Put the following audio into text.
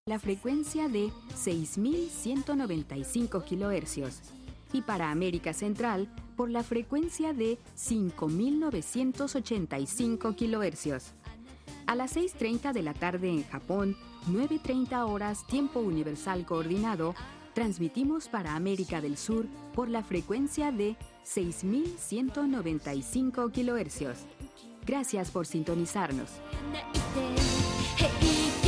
la frecuencia de 6.195 kHz y para América Central por la frecuencia de 5.985 kHz. A las 6:30 de la tarde en Japón, 9:30 horas tiempo universal coordinado, transmitimos para América del Sur por la frecuencia de 6.195 kHz. Gracias por sintonizarnos.